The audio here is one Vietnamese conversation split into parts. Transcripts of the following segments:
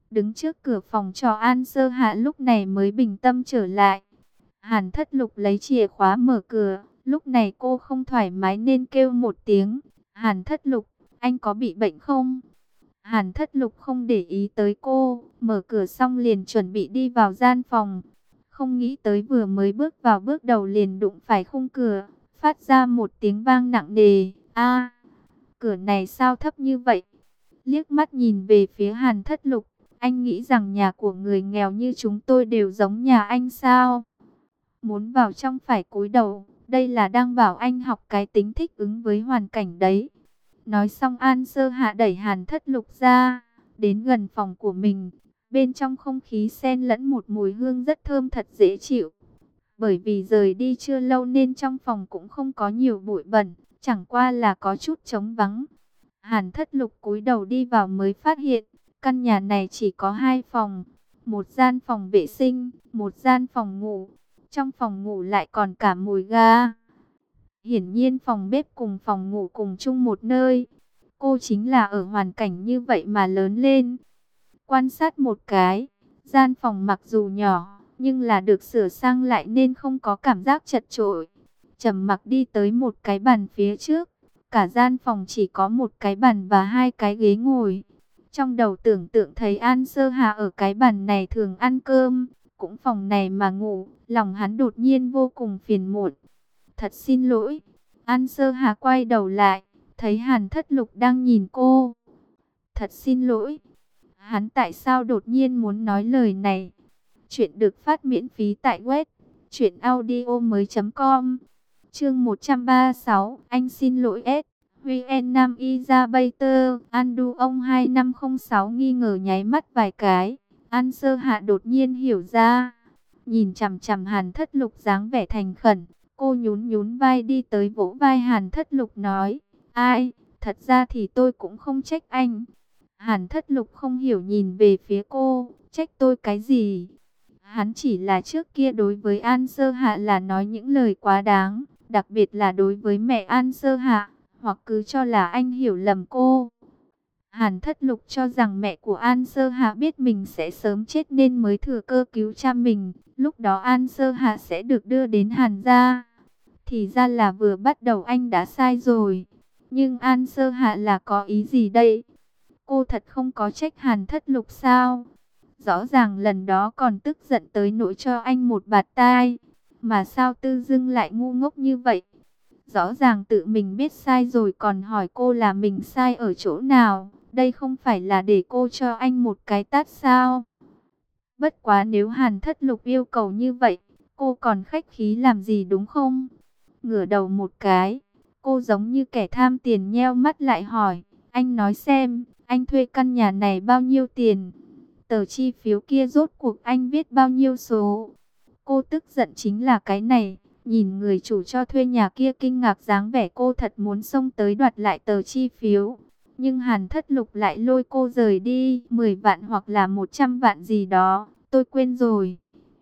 Đứng trước cửa phòng trọ, An Sơ Hạ lúc này mới bình tâm trở lại. Hàn Thất Lục lấy chìa khóa mở cửa. Lúc này cô không thoải mái nên kêu một tiếng. Hàn Thất Lục, anh có bị bệnh không? Hàn Thất Lục không để ý tới cô, mở cửa xong liền chuẩn bị đi vào gian phòng. Không nghĩ tới vừa mới bước vào bước đầu liền đụng phải khung cửa, phát ra một tiếng vang nặng nề. A, cửa này sao thấp như vậy? Liếc mắt nhìn về phía Hàn Thất Lục, anh nghĩ rằng nhà của người nghèo như chúng tôi đều giống nhà anh sao? Muốn vào trong phải cúi đầu, đây là đang bảo anh học cái tính thích ứng với hoàn cảnh đấy. Nói xong An Sơ Hạ đẩy Hàn Thất Lục ra, đến gần phòng của mình. Bên trong không khí xen lẫn một mùi hương rất thơm thật dễ chịu. Bởi vì rời đi chưa lâu nên trong phòng cũng không có nhiều bụi bẩn, chẳng qua là có chút trống vắng. Hàn Thất Lục cúi đầu đi vào mới phát hiện, căn nhà này chỉ có 2 phòng. Một gian phòng vệ sinh, một gian phòng ngủ. Trong phòng ngủ lại còn cả mùi ga. Hiển nhiên phòng bếp cùng phòng ngủ cùng chung một nơi. Cô chính là ở hoàn cảnh như vậy mà lớn lên. Quan sát một cái, gian phòng mặc dù nhỏ, nhưng là được sửa sang lại nên không có cảm giác chật chội. Trầm mặc đi tới một cái bàn phía trước. Cả gian phòng chỉ có một cái bàn và 2 cái ghế ngồi. Trong đầu tưởng tượng thấy An Sơ Hà ở cái bàn này thường ăn cơm, cũng phòng này mà ngủ, lòng hắn đột nhiên vô cùng phiền muộn. Thật xin lỗi. An Sơ Hà quay đầu lại, thấy Hàn Thất Lục đang nhìn cô. Thật xin lỗi. Hắn tại sao đột nhiên muốn nói lời này? Chuyện được phát miễn phí tại web truyệnaudiomoi.com. Chương 136, anh xin lỗi S. Huy En Nam Y Ra Bay Tơ, Andu ông 2506 nghi ngờ nháy mắt vài cái. An Sơ Hạ đột nhiên hiểu ra. Nhìn chằm chằm Hàn Thất Lục dáng vẻ thành khẩn, cô nhún nhún vai đi tới vỗ vai Hàn Thất Lục nói, ai, thật ra thì tôi cũng không trách anh. Hàn Thất Lục không hiểu nhìn về phía cô, trách tôi cái gì? Hắn chỉ là trước kia đối với An Sơ Hạ là nói những lời quá đáng, đặc biệt là đối với mẹ An Sơ Hạ, hoặc cứ cho là anh hiểu lầm cô. Hàn Thất Lục cho rằng mẹ của An Sơ Hạ biết mình sẽ sớm chết nên mới thừa cơ cứu cha mình, lúc đó An Sơ Hạ sẽ được đưa đến Hàn gia. Thì ra là vừa bắt đầu anh đã sai rồi. Nhưng An Sơ Hạ là có ý gì đây? Cô thật không có trách Hàn Thất Lục sao? Rõ ràng lần đó còn tức giận tới nỗi cho anh một bạt tai. Mà sao tự dưng lại ngu ngốc như vậy? Rõ ràng tự mình biết sai rồi còn hỏi cô là mình sai ở chỗ nào. Đây không phải là để cô cho anh một cái tát sao? Bất quá nếu Hàn Thất Lục yêu cầu như vậy, cô còn khách khí làm gì đúng không? Ngửa đầu một cái, cô giống như kẻ tham tiền nheo mắt lại hỏi, anh nói xem, anh thuê căn nhà này bao nhiêu tiền? Tờ chi phiếu kia rốt cuộc anh viết bao nhiêu số? Cô tức giận chính là cái này, nhìn người chủ cho thuê nhà kia kinh ngạc dáng vẻ cô thật muốn xông tới đoạt lại tờ chi phiếu. Nhưng Hàn Thất Lục lại lôi cô rời đi, 10 vạn hoặc là 100 vạn gì đó, tôi quên rồi.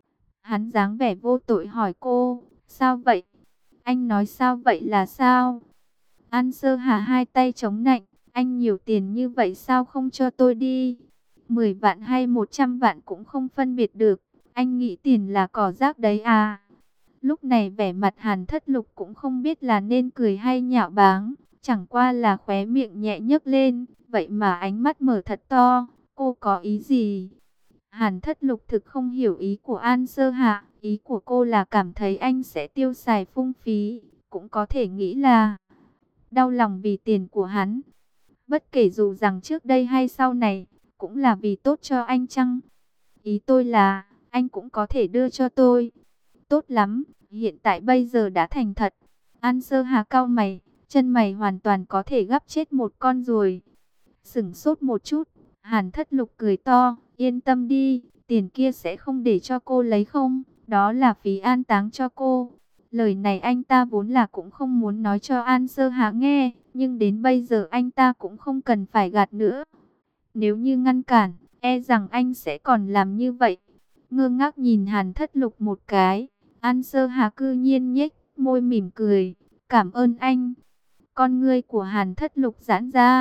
Hắn dáng vẻ vô tội hỏi cô, sao vậy? Anh nói sao vậy là sao? An Sơ Hà hai tay chống nạnh, anh nhiều tiền như vậy sao không cho tôi đi? 10 vạn hay 100 vạn cũng không phân biệt được, anh nghĩ tiền là cỏ rác đấy à? Lúc này vẻ mặt Hàn Thất Lục cũng không biết là nên cười hay nhạo báng, chẳng qua là khóe miệng nhẹ nhấc lên, vậy mà ánh mắt mở thật to, cô có ý gì? Hàn Thất Lục thực không hiểu ý của An Sơ Hạ, ý của cô là cảm thấy anh sẽ tiêu xài phung phí, cũng có thể nghĩ là đau lòng vì tiền của hắn. Bất kể dù rằng trước đây hay sau này, cũng là vì tốt cho anh chăng? Ý tôi là, anh cũng có thể đưa cho tôi. Tốt lắm, hiện tại bây giờ đã thành thật. An Sơ Hà cau mày, chân mày hoàn toàn có thể gắp chết một con ruồi. Sửng sốt một chút, Hàn Thất Lục cười to, yên tâm đi, tiền kia sẽ không để cho cô lấy không, đó là phí an táng cho cô. Lời này anh ta vốn là cũng không muốn nói cho An Sơ Hà nghe, nhưng đến bây giờ anh ta cũng không cần phải gạt nữa. Nếu như ngăn cản, e rằng anh sẽ còn làm như vậy. Ngơ ngác nhìn Hàn Thất Lục một cái, An Sơ Hà cư nhiên nhếch môi mỉm cười, cảm ơn anh. Con ngươi của Hàn Thất Lục giãn ra,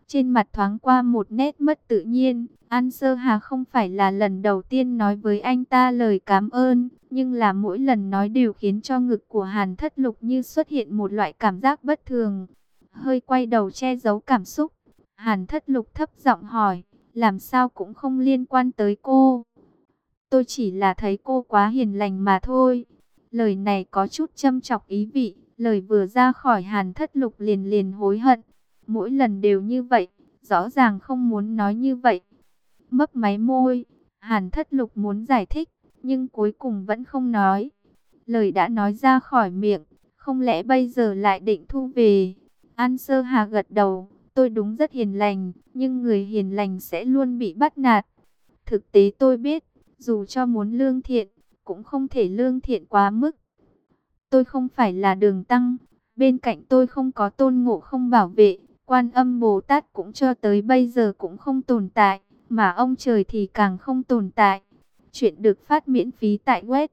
Trên mặt thoáng qua một nét mất tự nhiên. An Sơ Hà không phải là lần đầu tiên nói với anh ta lời cảm ơn, nhưng là mỗi lần nói đều khiến cho ngực của Hàn Thất Lục như xuất hiện một loại cảm giác bất thường. Hơi quay đầu che giấu cảm xúc. Hàn Thất Lục thấp giọng hỏi, làm sao cũng không liên quan tới cô. Tôi chỉ là thấy cô quá hiền lành mà thôi. Lời này có chút châm chọc ý vị. Lời vừa ra khỏi Hàn Thất Lục liền liền hối hận. Mỗi lần đều như vậy, rõ ràng không muốn nói như vậy. Mấp máy môi, Hàn Thất Lục muốn giải thích, nhưng cuối cùng vẫn không nói. Lời đã nói ra khỏi miệng, không lẽ bây giờ lại định thu về? An Sơ Hà gật đầu, tôi đúng rất hiền lành, nhưng người hiền lành sẽ luôn bị bắt nạt. Thực tế tôi biết, dù cho muốn lương thiện, cũng không thể lương thiện quá mức. Tôi không phải là Đường Tăng, bên cạnh tôi không có Tôn Ngộ Không bảo vệ, Quan Âm Bồ Tát cũng cho tới bây giờ cũng không tồn tại, mà ông trời thì càng không tồn tại. Chuyện được phát miễn phí tại web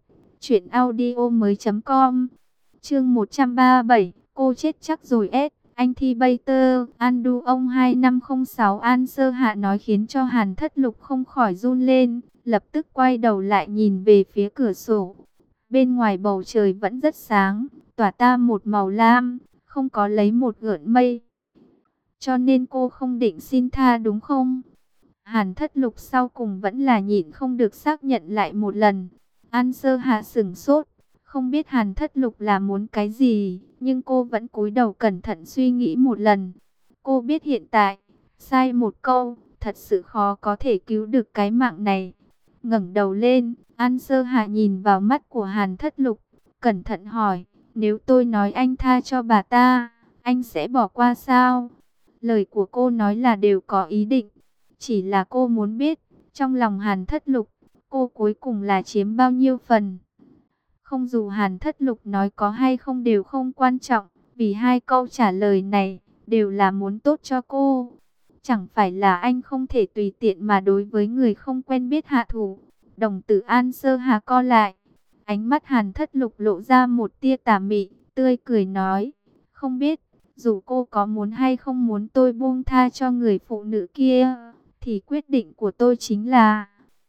truyệnaudiomoi.com. Chương 137, cô chết chắc rồi anh thi Bater, Andu ông 2506 An Sơ Hạ nói khiến cho Hàn Thất Lục không khỏi run lên, lập tức quay đầu lại nhìn về phía cửa sổ. Bên ngoài bầu trời vẫn rất sáng, tỏa ta một màu lam, không có lấy một gợn mây. Cho nên cô không định xin tha đúng không? Hàn Thất Lục sau cùng vẫn là nhịn không được xác nhận lại một lần. An Sơ Hạ sửng sốt, không biết Hàn Thất Lục là muốn cái gì, nhưng cô vẫn cúi đầu cẩn thận suy nghĩ một lần. Cô biết hiện tại, sai một câu, thật sự khó có thể cứu được cái mạng này. Ngẩng đầu lên, An Sơ Hạ nhìn vào mắt của Hàn Thất Lục, cẩn thận hỏi, nếu tôi nói anh tha cho bà ta, anh sẽ bỏ qua sao? Lời của cô nói là đều có ý định, chỉ là cô muốn biết, trong lòng Hàn Thất Lục, cô cuối cùng là chiếm bao nhiêu phần. Không dù Hàn Thất Lục nói có hay không đều không quan trọng, vì hai câu trả lời này đều là muốn tốt cho cô. Chẳng phải là anh không thể tùy tiện mà đối với người không quen biết hạ thủ. Đồng tử An Sơ Hà co lại, ánh mắt Hàn Thất Lục lộ ra một tia tà mị, tươi cười nói, không biết, dù cô có muốn hay không muốn tôi buông tha cho người phụ nữ kia, thì quyết định của tôi chính là,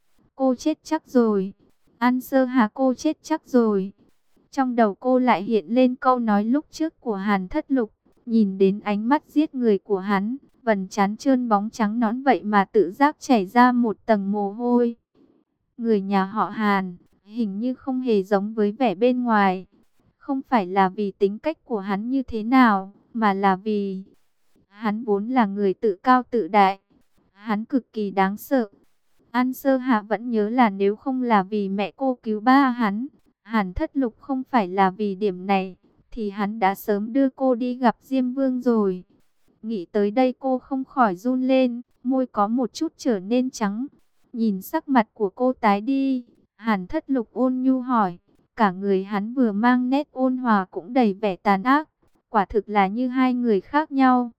cô chết chắc rồi. An Sơ Hà, cô chết chắc rồi. Trong đầu cô lại hiện lên câu nói lúc trước của Hàn Thất Lục, nhìn đến ánh mắt giết người của hắn, vầng trán trơn bóng trắng nõn vậy mà tự giác chảy ra một tầng mồ hôi. Người nhà họ Hàn, hình như không hề giống với vẻ bên ngoài. Không phải là vì tính cách của hắn như thế nào, mà là vì hắn vốn là người tự cao tự đại. Hắn cực kỳ đáng sợ. An Sơ Hạ vẫn nhớ là nếu không là vì mẹ cô cứu ba hắn, Hàn Thất Lục không phải là vì điểm này, thì hắn đã sớm đưa cô đi gặp Diêm Vương rồi. Nghĩ tới đây cô không khỏi run lên, môi có một chút trở nên trắng. Nhìn sắc mặt của cô tái đi, Hàn Thất Lục ôn nhu hỏi, cả người hắn vừa mang nét ôn hòa cũng đầy vẻ tàn ác, quả thực là như hai người khác nhau.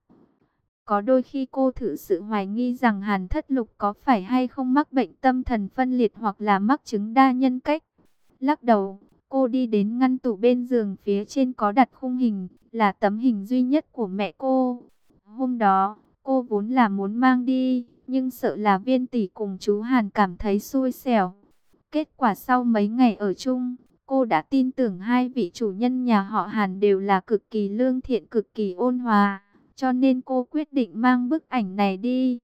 Có đôi khi cô thử sự hoài nghi rằng Hàn Thất Lục có phải hay không mắc bệnh tâm thần phân liệt hoặc là mắc chứng đa nhân cách. Lắc đầu, cô đi đến ngăn tủ bên giường, phía trên có đặt khung hình, là tấm hình duy nhất của mẹ cô. Hôm đó, cô vốn là muốn mang đi, nhưng sợ là Viên tỷ cùng chú Hàn cảm thấy xui xẻo. Kết quả sau mấy ngày ở chung, cô đã tin tưởng hai vị chủ nhân nhà họ Hàn đều là cực kỳ lương thiện, cực kỳ ôn hòa. Cho nên cô quyết định mang bức ảnh này đi.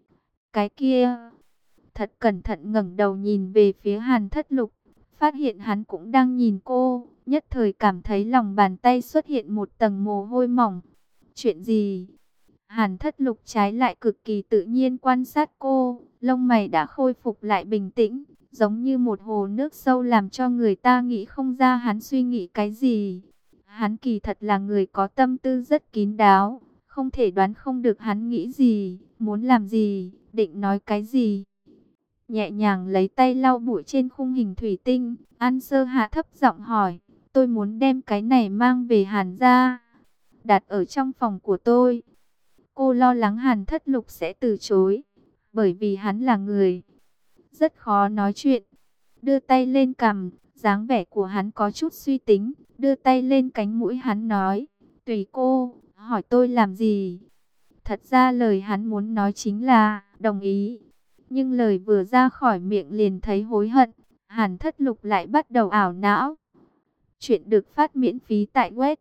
Cái kia, thật cẩn thận ngẩng đầu nhìn về phía Hàn Thất Lục, phát hiện hắn cũng đang nhìn cô, nhất thời cảm thấy lòng bàn tay xuất hiện một tầng mồ hôi mỏng. Chuyện gì? Hàn Thất Lục trái lại cực kỳ tự nhiên quan sát cô, lông mày đã khôi phục lại bình tĩnh, giống như một hồ nước sâu làm cho người ta nghĩ không ra hắn suy nghĩ cái gì. Hắn kỳ thật là người có tâm tư rất kín đáo, không thể đoán không được hắn nghĩ gì, muốn làm gì, định nói cái gì. Nhẹ nhàng lấy tay lau bụi trên khung hình thủy tinh, An Sơ Hạ thấp giọng hỏi, tôi muốn đem cái này mang về Hàn gia, đặt ở trong phòng của tôi. Cô lo lắng Hàn Thất Lục sẽ từ chối, bởi vì hắn là người rất khó nói chuyện. Đưa tay lên cằm, dáng vẻ của hắn có chút suy tính, đưa tay lên cánh mũi hắn nói, tùy cô, hỏi tôi làm gì. Thật ra lời hắn muốn nói chính là đồng ý. Nhưng lời vừa ra khỏi miệng liền thấy hối hận. Hàn Thất Lục lại bắt đầu ảo não. Chuyện được phát miễn phí tại web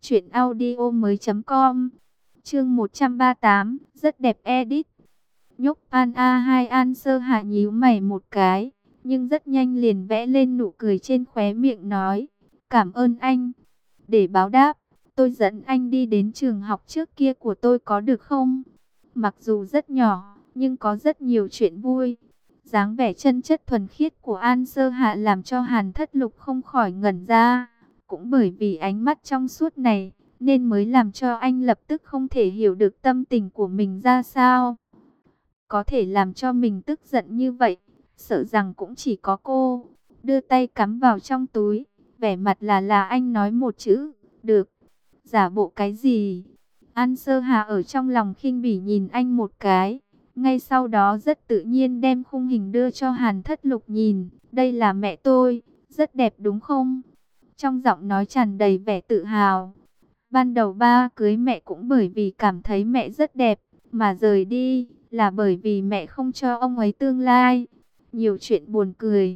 truyệnaudiomoi.com. Chương 138, rất đẹp edit. Nhóc An A2 An Sơ Hạ nhíu mày một cái, nhưng rất nhanh liền vẽ lên nụ cười trên khóe miệng nói, cảm ơn anh. Để báo đáp, tôi dẫn anh đi đến trường học trước kia của tôi có được không? Mặc dù rất nhỏ, nhưng có rất nhiều chuyện vui. Dáng vẻ chân chất thuần khiết của An Sơ Hạ làm cho Hàn Thất Lục không khỏi ngẩn ra. Cũng bởi vì ánh mắt trong suốt này, nên mới làm cho anh lập tức không thể hiểu được tâm tình của mình ra sao. Có thể làm cho mình tức giận như vậy, sợ rằng cũng chỉ có cô. Đưa tay cắm vào trong túi, vẻ mặt là anh nói một chữ, được. Giả bộ cái gì? An Sơ Hà ở trong lòng khinh bỉ nhìn anh một cái. Ngay sau đó rất tự nhiên đem khung hình đưa cho Hàn Thất Lục nhìn. Đây là mẹ tôi, rất đẹp đúng không? Trong giọng nói tràn đầy vẻ tự hào. Ban đầu ba cưới mẹ cũng bởi vì cảm thấy mẹ rất đẹp, mà rời đi là bởi vì mẹ không cho ông ấy tương lai. Nhiều chuyện buồn cười.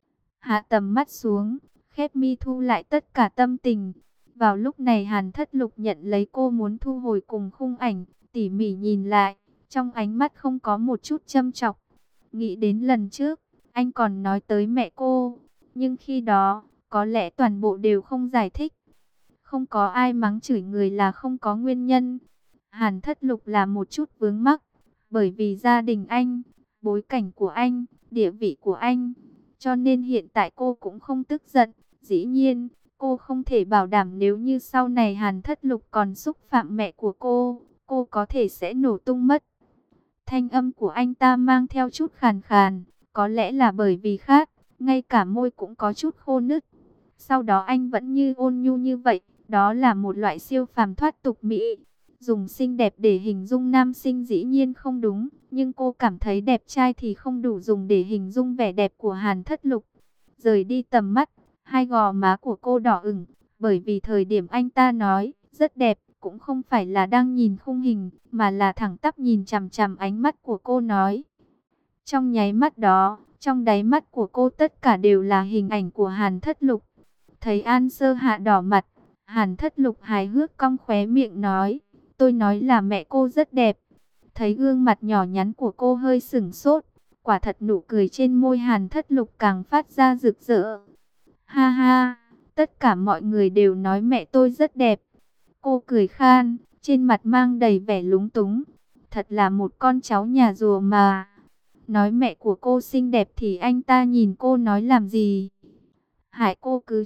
Hạ tầm mắt xuống, khép mi thu lại tất cả tâm tình. Vào lúc này Hàn Thất Lục nhận lấy cô muốn thu hồi cùng khung ảnh, tỉ mỉ nhìn lại, trong ánh mắt không có một chút châm chọc. Nghĩ đến lần trước, anh còn nói tới mẹ cô, nhưng khi đó, có lẽ toàn bộ đều không giải thích. Không có ai mắng chửi người là không có nguyên nhân. Hàn Thất Lục là một chút vướng mắc, bởi vì gia đình anh, bối cảnh của anh, địa vị của anh. Cho nên hiện tại cô cũng không tức giận. Dĩ nhiên, cô không thể bảo đảm nếu như sau này Hàn Thất Lục còn xúc phạm mẹ của cô có thể sẽ nổ tung mất. Thanh âm của anh ta mang theo chút khàn khàn, có lẽ là bởi vì khát, ngay cả môi cũng có chút khô nứt. Sau đó anh vẫn như ôn nhu như vậy, đó là một loại siêu phàm thoát tục mỹ. Dùng xinh đẹp để hình dung nam sinh dĩ nhiên không đúng, nhưng cô cảm thấy đẹp trai thì không đủ dùng để hình dung vẻ đẹp của Hàn Thất Lục. Rời đi tầm mắt, hai gò má của cô đỏ ửng, bởi vì thời điểm anh ta nói rất đẹp, cũng không phải là đang nhìn khung hình, mà là thẳng tắp nhìn chằm chằm ánh mắt của cô nói. Trong nháy mắt đó, trong đáy mắt của cô tất cả đều là hình ảnh của Hàn Thất Lục. Thấy An Sơ Hạ đỏ mặt, Hàn Thất Lục hài hước cong khóe miệng nói, tôi nói là mẹ cô rất đẹp. Thấy gương mặt nhỏ nhắn của cô hơi sửng sốt, quả thật nụ cười trên môi Hàn Thất Lục càng phát ra rực rỡ. Ha ha, tất cả mọi người đều nói mẹ tôi rất đẹp. Cô cười khan, trên mặt mang đầy vẻ lúng túng. Thật là một con cháu nhà rùa mà. Nói mẹ của cô xinh đẹp thì anh ta nhìn cô nói làm gì? Hại cô cứ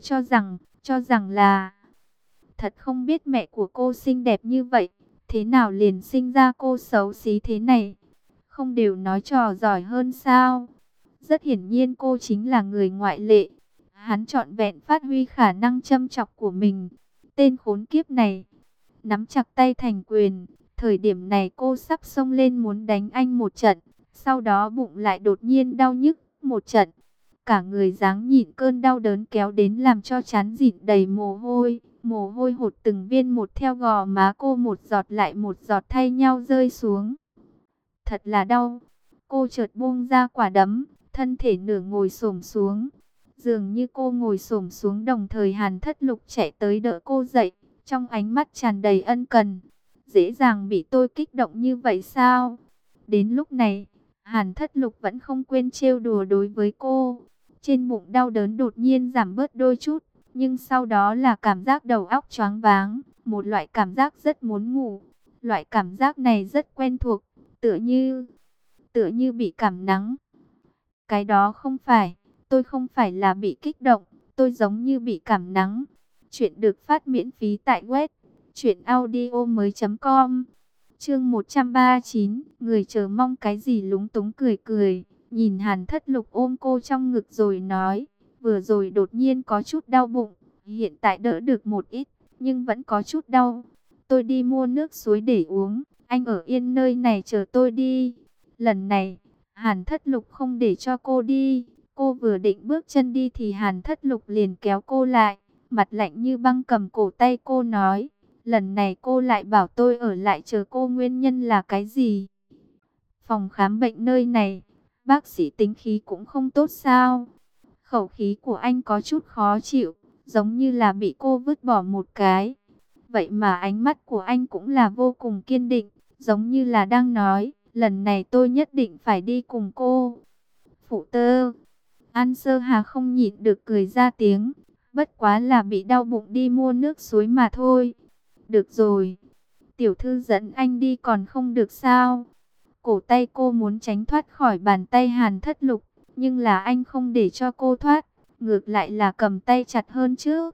cho rằng là... Thật không biết mẹ của cô xinh đẹp như vậy, thế nào liền sinh ra cô xấu xí thế này? Không đều nói trò giỏi hơn sao? Rất hiển nhiên cô chính là người ngoại lệ. Hắn trọn vẹn phát huy khả năng châm chọc của mình. Tên khốn kiếp này, nắm chặt tay thành quyền. Thời điểm này cô sắp xông lên muốn đánh anh một trận. Sau đó bụng lại đột nhiên đau nhức một trận. Cả người dáng nhịn cơn đau đớn kéo đến làm cho trán dịn đầy mồ hôi. Mồ hôi hột từng viên một theo gò má cô một giọt lại một giọt thay nhau rơi xuống. Thật là đau. Cô chợt buông ra quả đấm, thân thể nửa ngồi xổm xuống. Dường như cô ngồi xổm xuống đồng thời Hàn Thất Lục chạy tới đỡ cô dậy, trong ánh mắt tràn đầy ân cần. Dễ dàng bị tôi kích động như vậy sao? Đến lúc này, Hàn Thất Lục vẫn không quên trêu đùa đối với cô. Trên bụng đau đớn đột nhiên giảm bớt đôi chút, nhưng sau đó là cảm giác đầu óc choáng váng, một loại cảm giác rất muốn ngủ. Loại cảm giác này rất quen thuộc, tựa như bị cảm nắng. Cái đó không phải, tôi không phải là bị kích động, tôi giống như bị cảm nắng. Chuyện được phát miễn phí tại web truyệnaudiomoi.com. Chương 139, người chờ mong cái gì lúng túng cười cười, nhìn Hàn Thất Lục ôm cô trong ngực rồi nói, vừa rồi đột nhiên có chút đau bụng, hiện tại đỡ được một ít, nhưng vẫn có chút đau. Tôi đi mua nước suối để uống, anh ở yên nơi này chờ tôi đi. Lần này, Hàn Thất Lục không để cho cô đi, cô vừa định bước chân đi thì Hàn Thất Lục liền kéo cô lại, mặt lạnh như băng cầm cổ tay cô nói, Lần này cô lại bảo tôi ở lại chờ cô, nguyên nhân là cái gì? Phòng khám bệnh nơi này, bác sĩ tính khí cũng không tốt sao? Khẩu khí của anh có chút khó chịu, giống như là bị cô vứt bỏ một cái. Vậy mà ánh mắt của anh cũng là vô cùng kiên định, giống như là đang nói, lần này tôi nhất định phải đi cùng cô. Phụ tơ, An Sơ Hà không nhịn được cười ra tiếng, bất quá là bị đau bụng đi mua nước suối mà thôi. Được rồi, tiểu thư dẫn anh đi còn không được sao? Cổ tay cô muốn tránh thoát khỏi bàn tay Hàn Thất Lục, nhưng là anh không để cho cô thoát, ngược lại là cầm tay chặt hơn chứ.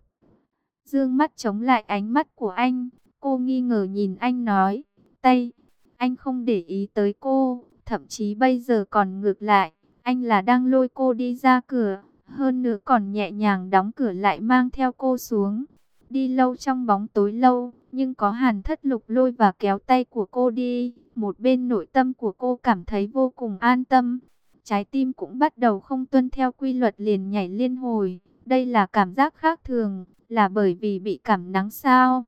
Dương mắt chống lại ánh mắt của anh, cô nghi ngờ nhìn anh nói, tay, anh không để ý tới cô, thậm chí bây giờ còn ngược lại, anh là đang lôi cô đi ra cửa, hơn nữa còn nhẹ nhàng đóng cửa lại mang theo cô xuống. Đi lâu trong bóng tối lâu, nhưng có Hàn Thất Lục lôi và kéo tay của cô đi, một bên nội tâm của cô cảm thấy vô cùng an tâm. Trái tim cũng bắt đầu không tuân theo quy luật liền nhảy liên hồi, đây là cảm giác khác thường, là bởi vì bị cảm nắng sao?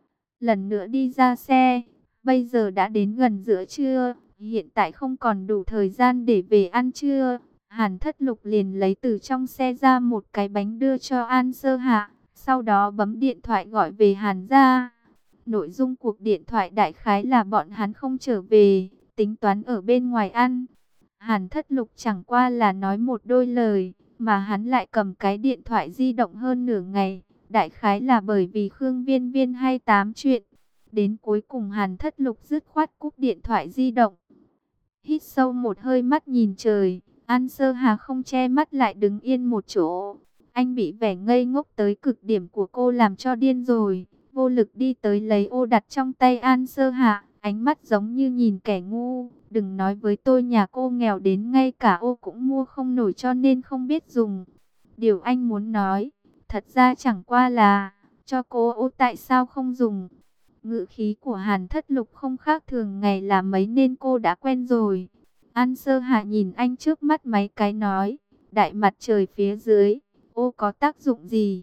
Lần nữa đi ra xe, bây giờ đã đến gần giữa trưa, hiện tại không còn đủ thời gian để về ăn trưa. Hàn Thất Lục liền lấy từ trong xe ra một cái bánh đưa cho An Sơ Hạ, sau đó bấm điện thoại gọi về Hàn gia. Nội dung cuộc điện thoại đại khái là bọn hắn không trở về, tính toán ở bên ngoài ăn. Hàn Thất Lục chẳng qua là nói một đôi lời, mà hắn lại cầm cái điện thoại di động hơn nửa ngày. Đại khái là bởi vì Khương Viên Viên hay tám chuyện. Đến cuối cùng Hàn Thất Lục dứt khoát cúp điện thoại di động. Hít sâu một hơi, mắt nhìn trời, An Sơ Hà không che mắt lại đứng yên một chỗ. Anh bị vẻ ngây ngốc tới cực điểm của cô làm cho điên rồi. Vô lực đi tới lấy ô đặt trong tay An Sơ Hà, ánh mắt giống như nhìn kẻ ngu. Đừng nói với tôi nhà cô nghèo đến ngay cả ô cũng mua không nổi cho nên không biết dùng. Điều anh muốn nói, thật ra chẳng qua là, cho cô ô tại sao không dùng. Ngữ khí của Hàn Thất Lục không khác thường ngày là mấy nên cô đã quen rồi. An Sơ Hạ nhìn anh trước mắt mấy cái nói, đại mặt trời phía dưới, ô có tác dụng gì?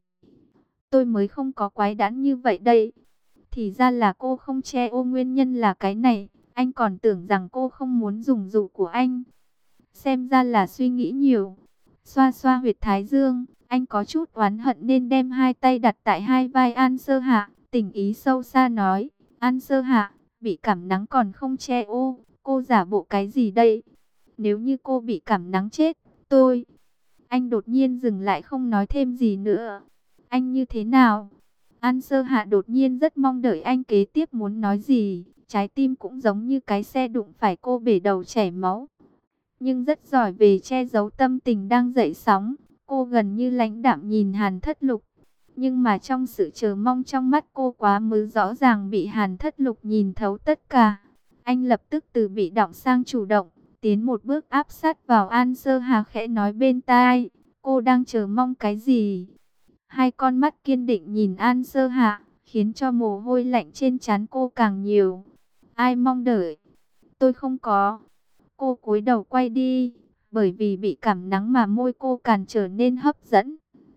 Tôi mới không có quái đản như vậy đây. Thì ra là cô không che ô, nguyên nhân là cái này. Anh còn tưởng rằng cô không muốn dùng dụ của anh. Xem ra là suy nghĩ nhiều. Xoa xoa huyệt thái dương, anh có chút oán hận nên đem hai tay đặt tại hai vai An Sơ Hạ, tình ý sâu xa nói, An Sơ Hạ, bị cảm nắng còn không che ô, cô giả bộ cái gì đây? Nếu như cô bị cảm nắng chết, tôi... Anh đột nhiên dừng lại không nói thêm gì nữa. Anh như thế nào? An Sơ Hạ đột nhiên rất mong đợi anh kế tiếp muốn nói gì, trái tim cũng giống như cái xe đụng phải cô bể đầu chảy máu. Nhưng rất giỏi về che giấu tâm tình đang dậy sóng. Cô gần như lãnh đạm nhìn Hàn Thất Lục. Nhưng mà trong sự chờ mong trong mắt cô quá mức rõ ràng bị Hàn Thất Lục nhìn thấu tất cả. Anh lập tức từ bị động sang chủ động, tiến một bước áp sát vào An Sơ Hà khẽ nói bên tai. Cô đang chờ mong cái gì? Hai con mắt kiên định nhìn An Sơ Hà, khiến cho mồ hôi lạnh trên trán cô càng nhiều. Ai mong đợi? Tôi không có. Cô cúi đầu quay đi, bởi vì bị cảm nắng mà môi cô càng trở nên hấp dẫn.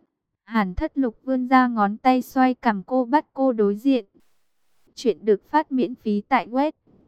Hàn Thất Lục vươn ra ngón tay xoay cằm cô, bắt cô đối diện. Chuyện được phát miễn phí tại web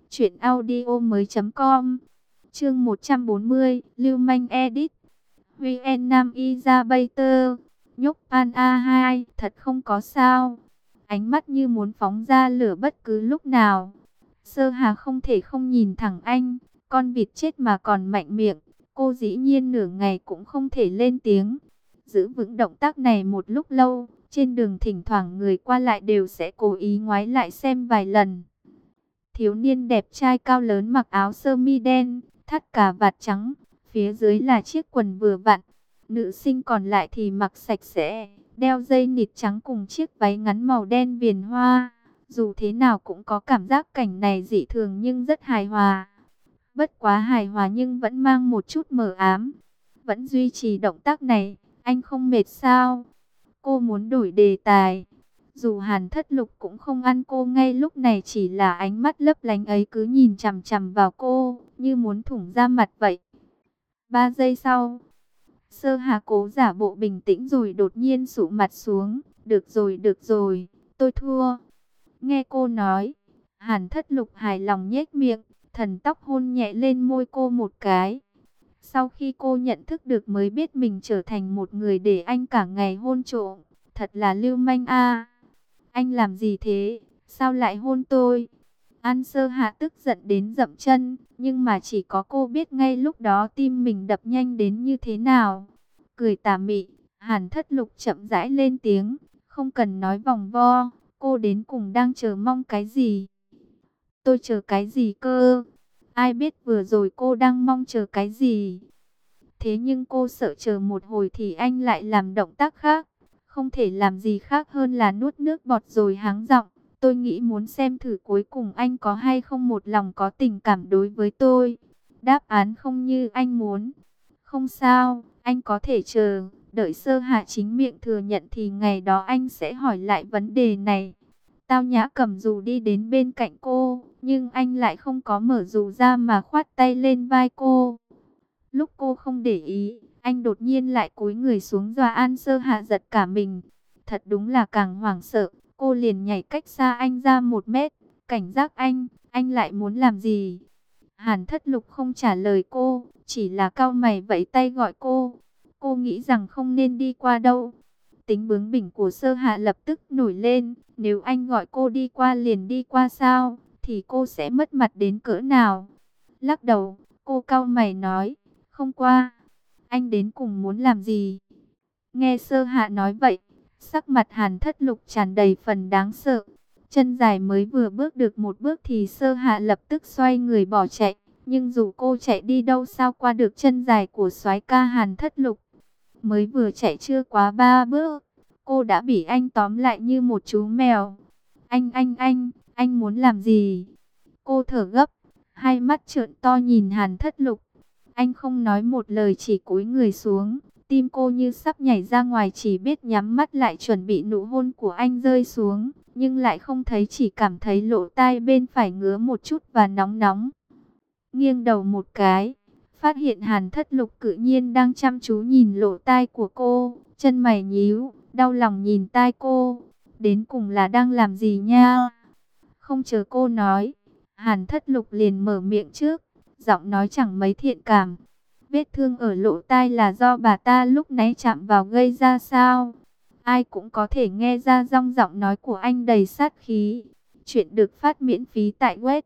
truyệnaudiomoi.com. Chương 140, Lưu Manh edit. Huy En Nam Y ra bay tơ. Nhúc An A2, thật không có sao. Ánh mắt như muốn phóng ra lửa bất cứ lúc nào. Sơ Hà không thể không nhìn thẳng anh. Con vịt chết mà còn mạnh miệng. Cô dĩ nhiên nửa ngày cũng không thể lên tiếng. Giữ vững động tác này một lúc lâu. Trên đường thỉnh thoảng người qua lại đều sẽ cố ý ngoái lại xem vài lần. Thiếu niên đẹp trai cao lớn mặc áo sơ mi đen, thắt cà vạt trắng. Phía dưới là chiếc quần vừa vặn. Nữ sinh còn lại thì mặc sạch sẽ, đeo dây nịt trắng cùng chiếc váy ngắn màu đen viền hoa. Dù thế nào cũng có cảm giác cảnh này dị thường nhưng rất hài hòa. Bất quá hài hòa nhưng vẫn mang một chút mờ ám. Vẫn duy trì động tác này, anh không mệt sao? Cô muốn đổi đề tài. Dù Hàn Thất Lục cũng không ăn cô ngay lúc này, chỉ là ánh mắt lấp lánh ấy cứ nhìn chằm chằm vào cô, như muốn thủng da mặt vậy. 3 giây sau, Sơ Hà cố giả bộ bình tĩnh rồi đột nhiên sụ mặt xuống. Được rồi, tôi thua. Nghe cô nói, Hàn Thất Lục hài lòng nhếch miệng, thần tóc hôn nhẹ lên môi cô một cái. Sau khi cô nhận thức được mới biết mình trở thành một người để anh cả ngày hôn trộm, thật là lưu manh a. Anh làm gì thế? Sao lại hôn tôi? An Sơ Hạ tức giận đến dậm chân, nhưng mà chỉ có cô biết ngay lúc đó tim mình đập nhanh đến như thế nào. Cười tà mị, Hàn Thất Lục chậm rãi lên tiếng, không cần nói vòng vo, cô đến cùng đang chờ mong cái gì? Tôi chờ cái gì cơ? Ai biết vừa rồi cô đang mong chờ cái gì? Thế nhưng cô sợ chờ một hồi thì anh lại làm động tác khác. Không thể làm gì khác hơn là nuốt nước bọt rồi háng giọng. Tôi nghĩ muốn xem thử cuối cùng anh có hay không một lòng có tình cảm đối với tôi. Đáp án không như anh muốn. Không sao, anh có thể chờ. Đợi Sơ Hạ chính miệng thừa nhận thì ngày đó anh sẽ hỏi lại vấn đề này. Tao Nhã cầm dù đi đến bên cạnh cô, nhưng anh lại không có mở dù ra mà khoát tay lên vai cô. Lúc cô không để ý, anh đột nhiên lại cúi người xuống dọa An Sơ Hạ giật cả mình. Thật đúng là càng hoảng sợ, cô liền nhảy cách xa anh ra 1 mét. Cảnh giác anh lại muốn làm gì? Hàn Thất Lục không trả lời cô, chỉ là cau mày vẫy tay gọi cô. Cô nghĩ rằng không nên đi qua đâu. Tính bướng bỉnh của Sơ Hạ lập tức nổi lên. Nếu anh gọi cô đi qua liền đi qua sao, thì cô sẽ mất mặt đến cỡ nào? Lắc đầu, cô cau mày nói, không qua. Anh đến cùng muốn làm gì? Nghe Sơ Hạ nói vậy, sắc mặt Hàn Thất Lục tràn đầy phần đáng sợ. Chân dài mới vừa bước được 1 bước thì Sơ Hạ lập tức xoay người bỏ chạy. Nhưng dù cô chạy đi đâu sao qua được chân dài của soái ca Hàn Thất Lục. Mới vừa chạy chưa quá 3 bước, cô đã bị anh tóm lại như một chú mèo. Anh muốn làm gì? Cô thở gấp, hai mắt trợn to nhìn Hàn Thất Lục. Anh không nói một lời chỉ cúi người xuống. Tim cô như sắp nhảy ra ngoài, chỉ biết nhắm mắt lại chuẩn bị nụ hôn của anh rơi xuống. Nhưng lại không thấy, chỉ cảm thấy lỗ tai bên phải ngứa một chút và nóng nóng. Nghiêng đầu một cái, phát hiện Hàn Thất Lục tự nhiên đang chăm chú nhìn lỗ tai của cô. Chân mày nhíu, đau lòng nhìn tai cô. Đến cùng là đang làm gì nha? Không chờ cô nói, Hàn Thất Lục liền mở miệng trước, giọng nói chẳng mấy thiện cảm. Vết thương ở lỗ tai là do bà ta lúc nãy chạm vào gây ra sao? Ai cũng có thể nghe ra trong giọng nói của anh đầy sát khí. Chuyện được phát miễn phí tại web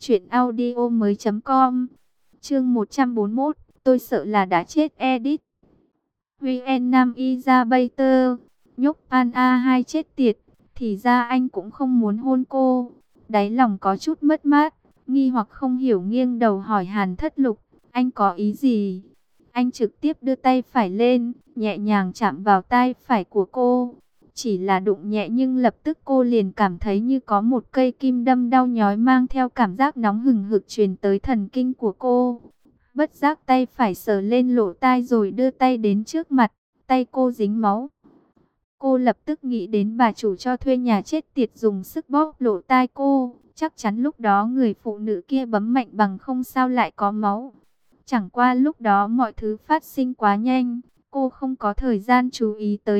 truyệnaudiomoi.com. Chương 141, tôi sợ là đã chết edit. Huy En Nam Y ra bay tơ, nhóc An A2 chết tiệt, thì ra anh cũng không muốn hôn cô. Đáy lòng có chút mất mát, nghi hoặc không hiểu nghiêng đầu hỏi Hàn Thất Lục, anh có ý gì? Anh trực tiếp đưa tay phải lên, nhẹ nhàng chạm vào tai phải của cô. Chỉ là đụng nhẹ nhưng lập tức cô liền cảm thấy như có một cây kim đâm đau nhói mang theo cảm giác nóng hừng hực truyền tới thần kinh của cô. Bất giác tay phải sờ lên lỗ tai rồi đưa tay đến trước mặt, tay cô dính máu. Cô lập tức nghĩ đến bà chủ cho thuê nhà chết tiệt dùng sức bóp lỗ tai cô. Chắc chắn lúc đó người phụ nữ kia bấm mạnh bằng không sao lại có máu. Chẳng qua lúc đó mọi thứ phát sinh quá nhanh, cô không có thời gian chú ý tới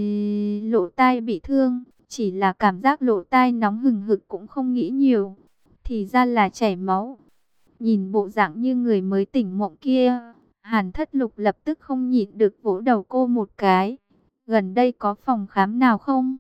lỗ tai bị thương. Chỉ là cảm giác lỗ tai nóng hừng hực cũng không nghĩ nhiều. Thì ra là chảy máu. Nhìn bộ dạng như người mới tỉnh mộng kia, Hàn Thất Lục lập tức không nhịn được vỗ đầu cô một cái. Gần đây có phòng khám nào không?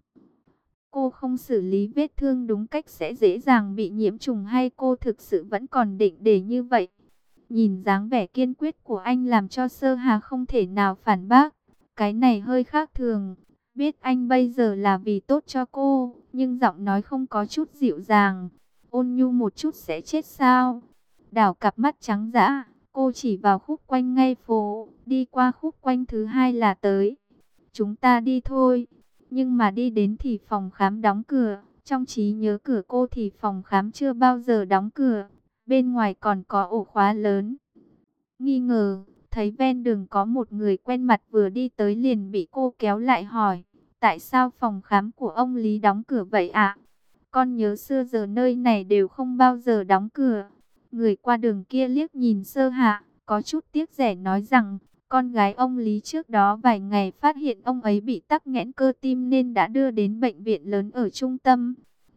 Cô không xử lý vết thương đúng cách sẽ dễ dàng bị nhiễm trùng hay cô thực sự vẫn còn định để như vậy? Nhìn dáng vẻ kiên quyết của anh làm cho Sơ Hà không thể nào phản bác. Cái này hơi khác thường. Biết anh bây giờ là vì tốt cho cô, nhưng giọng nói không có chút dịu dàng. Ôn nhu một chút sẽ chết sao? Đảo cặp mắt trắng dã, cô chỉ vào khúc quanh ngay phố, đi qua khúc quanh thứ hai là tới. Chúng ta đi thôi. Nhưng mà đi đến thì phòng khám đóng cửa. Trong trí nhớ cửa cô thì phòng khám chưa bao giờ đóng cửa. Bên ngoài còn có ổ khóa lớn. Nghi ngờ, thấy ven đường có một người quen mặt vừa đi tới liền bị cô kéo lại hỏi. Tại sao phòng khám của ông Lý đóng cửa vậy ạ? Con nhớ xưa giờ nơi này đều không bao giờ đóng cửa. Người qua đường kia liếc nhìn Sơ Hạ, có chút tiếc rẻ nói rằng, con gái ông Lý trước đó vài ngày phát hiện ông ấy bị tắc nghẽn cơ tim nên đã đưa đến bệnh viện lớn ở trung tâm.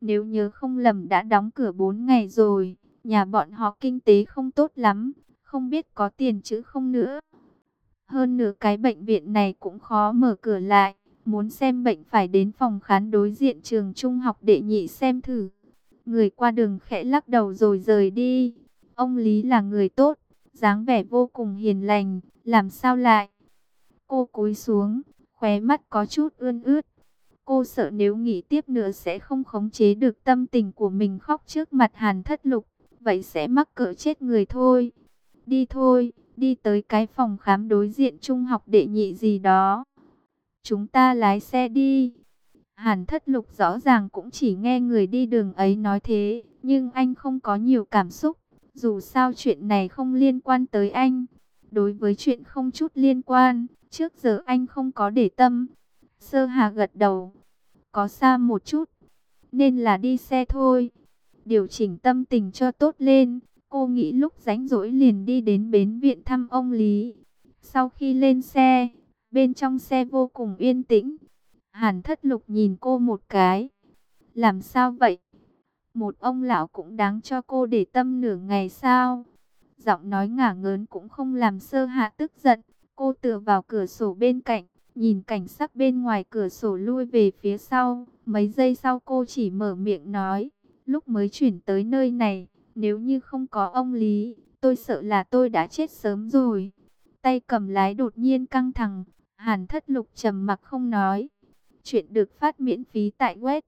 Nếu nhớ không lầm đã đóng cửa 4 ngày rồi, nhà bọn họ kinh tế không tốt lắm, không biết có tiền chứ không nữa. Hơn nữa cái bệnh viện này cũng khó mở cửa lại, muốn xem bệnh phải đến phòng khám đối diện trường trung học đệ nhị xem thử. Người qua đường khẽ lắc đầu rồi rời đi. Ông Lý là người tốt, dáng vẻ vô cùng hiền lành, làm sao lại? Cô cúi xuống, khóe mắt có chút ươn ướt. Cô sợ nếu nghĩ tiếp nữa sẽ không khống chế được tâm tình của mình, khóc trước mặt Hàn Thất Lục, vậy sẽ mắc cỡ chết người thôi. Đi thôi, đi tới cái phòng khám đối diện trung học đệ nhị gì đó. Chúng ta lái xe đi. Hàn Thất Lục rõ ràng cũng chỉ nghe người đi đường ấy nói thế, nhưng anh không có nhiều cảm xúc. Dù sao chuyện này không liên quan tới anh. Đối với chuyện không chút liên quan, trước giờ anh không có để tâm. Sơ Hà gật đầu. Có xa một chút, nên là đi xe thôi. Điều chỉnh tâm tình cho tốt lên, cô nghĩ lúc rảnh rỗi liền đi đến bến viện thăm ông Lý. Sau khi lên xe, bên trong xe vô cùng yên tĩnh. Hàn Thất Lục nhìn cô một cái. Làm sao vậy? Một ông lão cũng đáng cho cô để tâm nửa ngày sao? Giọng nói ngả ngớn cũng không làm Sơ Hạ tức giận. Cô tựa vào cửa sổ bên cạnh, nhìn cảnh sắc bên ngoài cửa sổ lui về phía sau. Mấy giây sau cô chỉ mở miệng nói, lúc mới chuyển tới nơi này, nếu như không có ông Lý, tôi sợ là tôi đã chết sớm rồi. Tay cầm lái đột nhiên căng thẳng, Hàn Thất Lục trầm mặc không nói. Chuyện được phát miễn phí tại web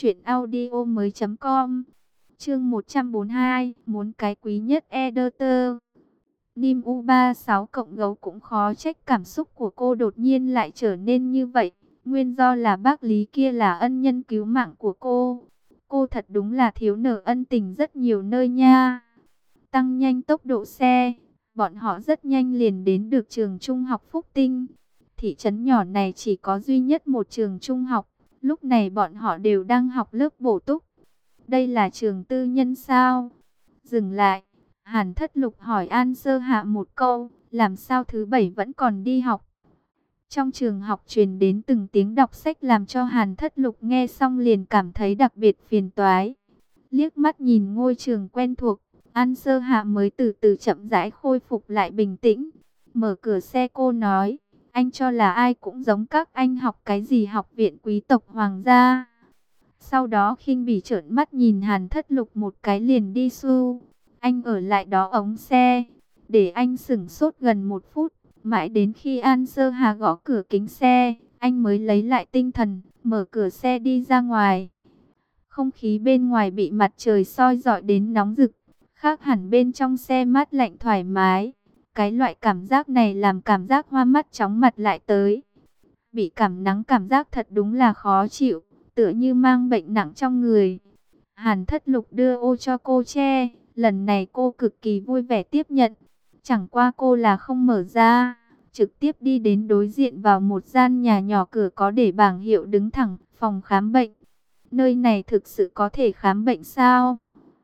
truyệnaudiomoi.com. Chương 142, muốn cái quý nhất editor. Nim U36 cộng gấu cũng khó trách cảm xúc của cô đột nhiên lại trở nên như vậy. Nguyên do là bác Lý kia là ân nhân cứu mạng của cô. Cô thật đúng là thiếu nợ ân tình rất nhiều nơi nha. Tăng nhanh tốc độ xe, bọn họ rất nhanh liền đến được trường trung học Phúc Tinh. Thị trấn nhỏ này chỉ có duy nhất một trường trung học. Lúc này bọn họ đều đang học lớp bổ túc. Đây là trường tư nhân sao? Dừng lại, Hàn Thất Lục hỏi An Sơ Hạ một câu, làm sao thứ bảy vẫn còn đi học? Trong trường học truyền đến từng tiếng đọc sách làm cho Hàn Thất Lục nghe xong liền cảm thấy đặc biệt phiền toái. Liếc mắt nhìn ngôi trường quen thuộc, An Sơ Hạ mới từ từ chậm rãi khôi phục lại bình tĩnh. Mở cửa xe cô nói, anh cho là ai cũng giống các anh học cái gì học viện quý tộc hoàng gia. Sau đó khinh bỉ trợn mắt nhìn Hàn Thất Lục một cái liền đi xu. Anh ở lại đó ống xe, để anh sửng sốt gần 1 phút. Mãi đến khi An Sơ Hà gõ cửa kính xe, anh mới lấy lại tinh thần, mở cửa xe đi ra ngoài. Không khí bên ngoài bị mặt trời soi rọi đến nóng rực, khác hẳn bên trong xe mát lạnh thoải mái. Cái loại cảm giác này làm cảm giác hoa mắt chóng mặt lại tới. Bị cảm nắng cảm giác thật đúng là khó chịu, tựa như mang bệnh nặng trong người. Hàn Thất Lục đưa ô cho cô che, lần này cô cực kỳ vui vẻ tiếp nhận. Chẳng qua cô là không mở ra, trực tiếp đi đến đối diện vào một gian nhà nhỏ, cửa có để bảng hiệu đứng thẳng, phòng khám bệnh. Nơi này thực sự có thể khám bệnh sao?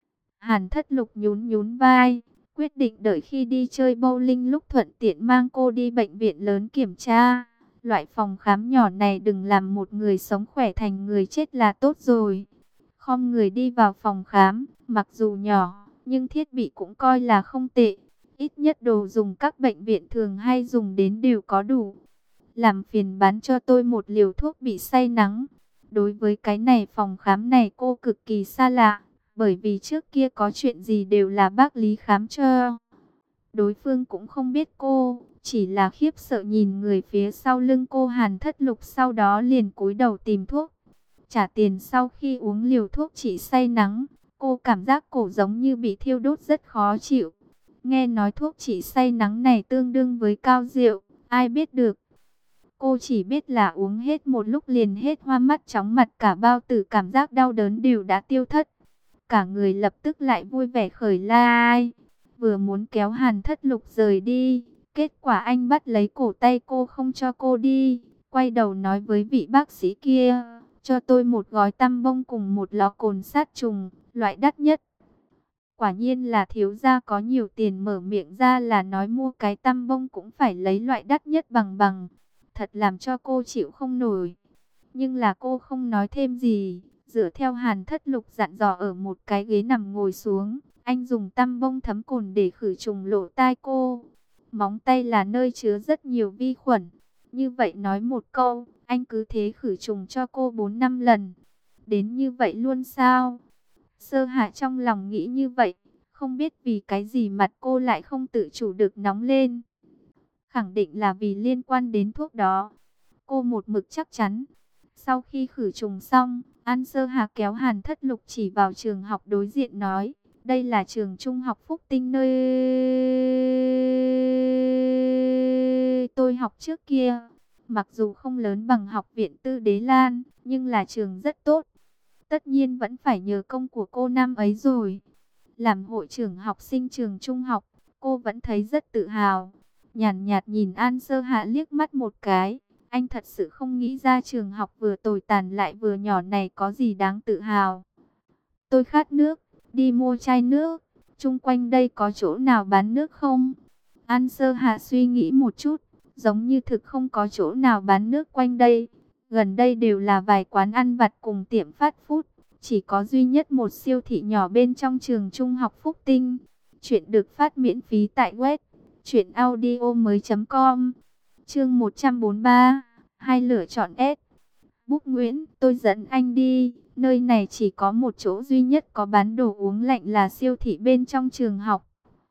Hàn Thất Lục nhún nhún vai, quyết định đợi khi đi chơi bowling lúc thuận tiện mang cô đi bệnh viện lớn kiểm tra. Loại phòng khám nhỏ này đừng làm một người sống khỏe thành người chết là tốt rồi. Khom người đi vào phòng khám, mặc dù nhỏ, nhưng thiết bị cũng coi là không tệ. Ít nhất đồ dùng các bệnh viện thường hay dùng đến đều có đủ. Làm phiền bán cho tôi một liều thuốc bị say nắng. Đối với cái này phòng khám này cô cực kỳ xa lạ, bởi vì trước kia có chuyện gì đều là bác Lý khám cho. Đối phương cũng không biết cô, chỉ là khiếp sợ nhìn người phía sau lưng cô. Hàn Thất Lục sau đó liền cúi đầu tìm thuốc. Trả tiền sau khi uống liều thuốc trị say nắng, cô cảm giác cổ giống như bị thiêu đốt rất khó chịu. Nghe nói thuốc trị say nắng này tương đương với cao rượu, ai biết được. Cô chỉ biết là uống hết một lúc liền hết, hoa mắt chóng mặt, cả bao tử cảm giác đau đớn đều đã tiêu thất. Cả người lập tức lại vui vẻ khởi lai. Vừa muốn kéo Hàn Thất Lục rời đi, kết quả anh bắt lấy cổ tay cô không cho cô đi. Quay đầu nói với vị bác sĩ kia, cho tôi một gói tăm bông cùng một lọ cồn sát trùng, loại đắt nhất. Quả nhiên là thiếu gia có nhiều tiền, mở miệng ra là nói mua cái tăm bông cũng phải lấy loại đắt nhất bằng bằng. Thật làm cho cô chịu không nổi. Nhưng là cô không nói thêm gì, dựa theo Hàn Thất Lục dặn dò ở một cái ghế nằm ngồi xuống. Anh dùng tăm bông thấm cồn để khử trùng lỗ tai cô. Móng tay là nơi chứa rất nhiều vi khuẩn. Như vậy nói một câu, anh cứ thế khử trùng cho cô 4-5 lần. Đến như vậy luôn sao? Sơ Hạ trong lòng nghĩ như vậy. Không biết vì cái gì mặt cô lại không tự chủ được nóng lên. Khẳng định là vì liên quan đến thuốc đó. Cô một mực chắc chắn. Sau khi khử trùng xong, An Sơ Hà kéo Hàn Thất Lục chỉ vào trường học đối diện nói. Đây là trường trung học Phúc Tinh nơi tôi học trước kia. Mặc dù không lớn bằng học viện Tư Đế Lan, nhưng là trường rất tốt. Tất nhiên vẫn phải nhờ công của cô năm ấy rồi. Làm hội trưởng học sinh trường trung học, cô vẫn thấy rất tự hào. Nhàn nhạt nhìn An Sơ Hạ liếc mắt một cái. Anh thật sự không nghĩ ra trường học vừa tồi tàn lại vừa nhỏ này có gì đáng tự hào. Tôi khát nước, đi mua chai nước. Chung quanh đây có chỗ nào bán nước không? An Sơ Hạ suy nghĩ một chút, giống như thực không có chỗ nào bán nước quanh đây. Gần đây đều là vài quán ăn vặt cùng tiệm fast food. Chỉ có duy nhất một siêu thị nhỏ bên trong trường trung học Phúc Tinh. Chuyện được phát miễn phí tại web truyệnaudiomoi.com. Chương 143, hai lựa chọn S. Búc Nguyễn, tôi dẫn anh đi. Nơi này chỉ có một chỗ duy nhất có bán đồ uống lạnh là siêu thị bên trong trường học.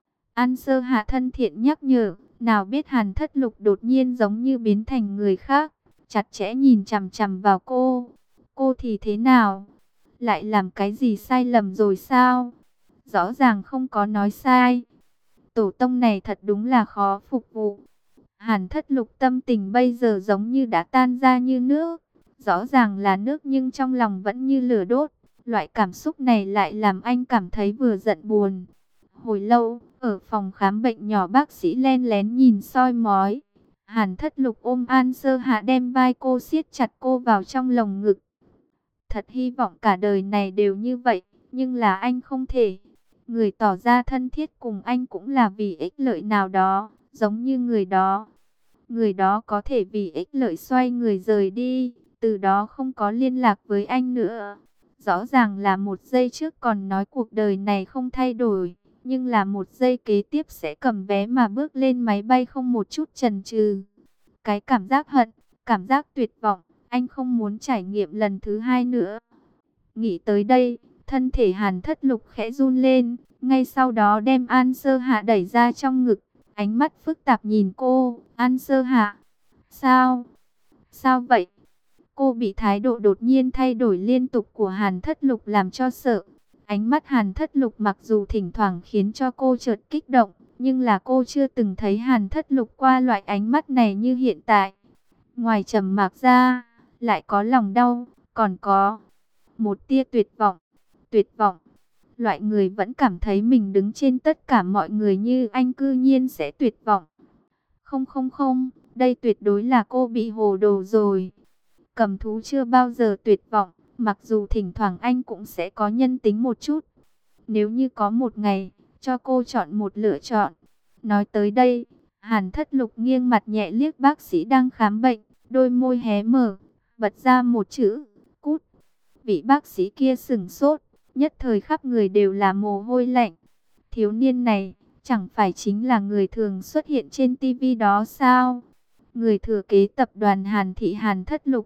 An Sơ Hạ thân thiện nhắc nhở, nào biết Hàn Thất Lục đột nhiên giống như biến thành người khác, chặt chẽ nhìn chằm chằm vào cô. Cô thì thế nào? Lại làm cái gì sai lầm rồi sao? Rõ ràng không có nói sai. Tổ tông này thật đúng là khó phục vụ. Hàn Thất Lục tâm tình bây giờ giống như đã tan ra như nước. Rõ ràng là nước nhưng trong lòng vẫn như lửa đốt. Loại cảm xúc này lại làm anh cảm thấy vừa giận buồn. Hồi lâu, ở phòng khám bệnh nhỏ bác sĩ len lén nhìn soi mói. Hàn Thất Lục ôm An Sơ Hạ đem vai cô siết chặt cô vào trong lồng ngực. Thật hy vọng cả đời này đều như vậy, nhưng là anh không thể. Người tỏ ra thân thiết cùng anh cũng là vì ích lợi nào đó, giống như người đó. Người đó có thể vì ích lợi xoay người rời đi, từ đó không có liên lạc với anh nữa. Rõ ràng là một giây trước còn nói cuộc đời này không thay đổi, nhưng là một giây kế tiếp sẽ cầm vé mà bước lên máy bay không một chút chần chừ. Cái cảm giác hận, cảm giác tuyệt vọng, anh không muốn trải nghiệm lần thứ hai nữa. Nghĩ tới đây, thân thể Hàn Thất Lục khẽ run lên, ngay sau đó đem An Sơ Hạ đẩy ra trong ngực, ánh mắt phức tạp nhìn cô. An Sơ Hạ, sao? Sao vậy? Cô bị thái độ đột nhiên thay đổi liên tục của Hàn Thất Lục làm cho sợ. Ánh mắt Hàn Thất Lục mặc dù thỉnh thoảng khiến cho cô chợt kích động, nhưng là cô chưa từng thấy Hàn Thất Lục qua loại ánh mắt này như hiện tại. Ngoài trầm mặc ra, lại có lòng đau, còn có một tia tuyệt vọng. Tuyệt vọng, loại người vẫn cảm thấy mình đứng trên tất cả mọi người như anh cư nhiên sẽ tuyệt vọng. Không không không, đây tuyệt đối là cô bị hồ đồ rồi. Cầm thú chưa bao giờ tuyệt vọng, mặc dù thỉnh thoảng anh cũng sẽ có nhân tính một chút. Nếu như có một ngày, cho cô chọn một lựa chọn. Nói tới đây, Hàn Thất Lục nghiêng mặt nhẹ liếc bác sĩ đang khám bệnh, đôi môi hé mở, bật ra một chữ, cút. Vị bác sĩ kia sững sốt, nhất thời khắp người đều là mồ hôi lạnh. Thiếu niên này, chẳng phải chính là người thường xuất hiện trên tivi đó sao? Người thừa kế tập đoàn Hàn Thị Hàn Thất Lục.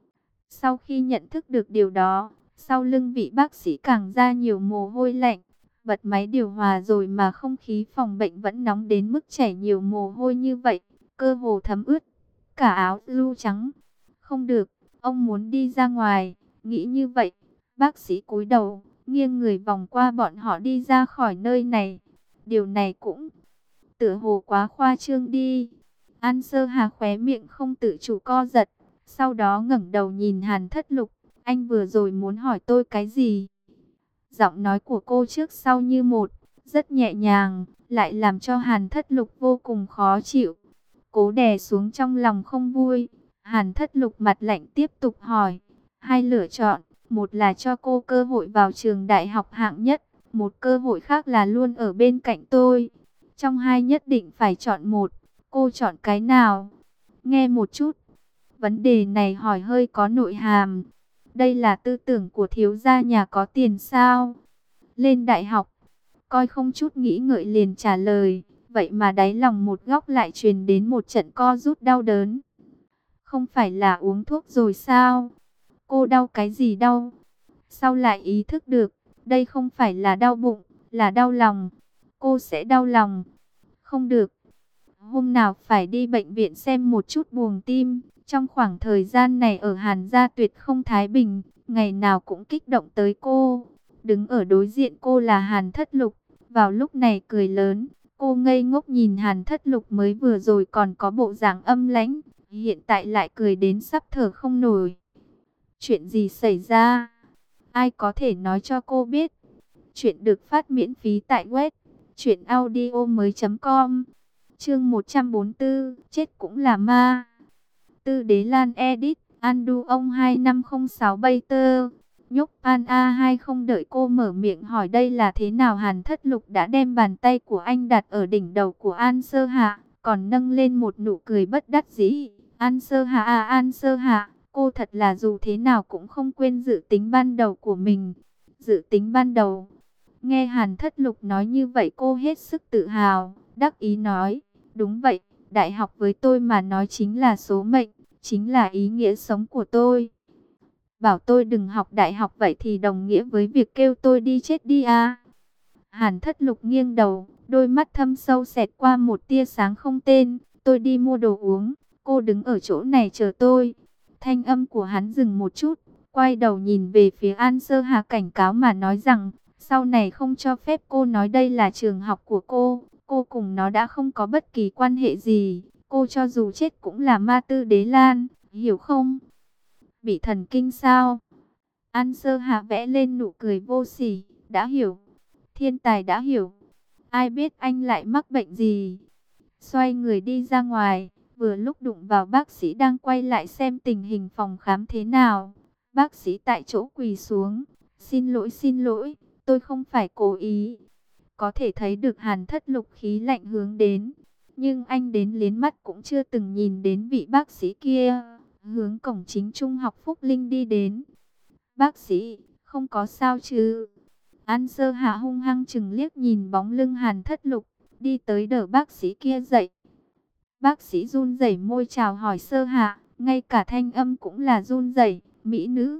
Sau khi nhận thức được điều đó, sau lưng vị bác sĩ càng ra nhiều mồ hôi lạnh. Bật máy điều hòa rồi mà không khí phòng bệnh vẫn nóng đến mức chảy nhiều mồ hôi như vậy, cơ hồ thấm ướt cả áo blue trắng. Không được, ông muốn đi ra ngoài, nghĩ như vậy. Bác sĩ cúi đầu, nghiêng người vòng qua bọn họ đi ra khỏi nơi này. Điều này cũng tựa hồ quá khoa trương đi. An Sơ Hà khóe miệng không tự chủ co giật, sau đó ngẩng đầu nhìn Hàn Thất Lục. Anh vừa rồi muốn hỏi tôi cái gì? Giọng nói của cô trước sau như một, rất nhẹ nhàng, lại làm cho Hàn Thất Lục vô cùng khó chịu. Cố đè xuống trong lòng không vui, Hàn Thất Lục mặt lạnh tiếp tục hỏi. Hai lựa chọn, một là cho cô cơ hội vào trường đại học hạng nhất, một cơ hội khác là luôn ở bên cạnh tôi. Trong hai nhất định phải chọn một, cô chọn cái nào? Nghe một chút, vấn đề này hỏi hơi có nội hàm. Đây là tư tưởng của thiếu gia nhà có tiền sao? Lên đại học, coi không chút nghĩ ngợi liền trả lời. Vậy mà đáy lòng một góc lại truyền đến một trận co rút đau đớn. Không phải là uống thuốc rồi sao? Cô đau cái gì đau? Sau lại ý thức được, đây không phải là đau bụng, là đau lòng. Cô sẽ đau lòng. Không được. Hôm nào phải đi bệnh viện xem một chút buồng tim. Trong khoảng thời gian này ở Hàn gia tuyệt không thái bình, ngày nào cũng kích động tới cô. Đứng ở đối diện cô là Hàn Thất Lục. Vào lúc này cười lớn, cô ngây ngốc nhìn Hàn Thất Lục mới vừa rồi còn có bộ dạng âm lãnh, hiện tại lại cười đến sắp thở không nổi. Chuyện gì xảy ra? Ai có thể nói cho cô biết? Chuyện được phát miễn phí tại web truyệnaudiomoi.com. Chương 144, chết cũng là ma. Tư Đế Lan edit, Andu ông 2506 Bater. Nhúc An A2 không đợi cô mở miệng hỏi đây là thế nào, Hàn Thất Lục đã đem bàn tay của anh đặt ở đỉnh đầu của An Sơ Hạ, còn nâng lên một nụ cười bất đắc dĩ. An Sơ Hạ à, An Sơ Hạ, cô thật là dù thế nào cũng không quên dự tính ban đầu của mình. Dự tính ban đầu. Nghe Hàn Thất Lục nói như vậy cô hết sức tự hào, đắc ý nói, đúng vậy, đại học với tôi mà nói chính là số mệnh, chính là ý nghĩa sống của tôi. Bảo tôi đừng học đại học vậy thì đồng nghĩa với việc kêu tôi đi chết đi à. Hàn Thất Lục nghiêng đầu, đôi mắt thâm sâu xẹt qua một tia sáng không tên, tôi đi mua đồ uống, cô đứng ở chỗ này chờ tôi. Thanh âm của hắn dừng một chút, quay đầu nhìn về phía An Sơ Hà cảnh cáo mà nói rằng, sau này không cho phép cô nói đây là trường học của cô cùng nó đã không có bất kỳ quan hệ gì, cô cho dù chết cũng là ma Tư Đế Lan, hiểu không? Bị thần kinh sao? An Sơ Hạ vẽ lên nụ cười vô sỉ, đã hiểu, thiên tài đã hiểu, ai biết anh lại mắc bệnh gì. Xoay người đi ra ngoài, vừa lúc đụng vào bác sĩ đang quay lại xem tình hình phòng khám thế nào. Bác sĩ tại chỗ quỳ xuống, xin lỗi, tôi không phải cố ý. Có thể thấy được Hàn Thất Lục khí lạnh hướng đến, nhưng anh đến liến mắt cũng chưa từng nhìn đến vị bác sĩ kia. Hướng cổng chính trung học Phúc Linh đi đến. Bác sĩ, không có sao chứ? An Sơ Hạ hung hăng chừng liếc nhìn bóng lưng Hàn Thất Lục, đi tới đỡ bác sĩ kia dậy. Bác sĩ run rẩy môi chào hỏi Sơ Hạ, ngay cả thanh âm cũng là run rẩy, mỹ nữ.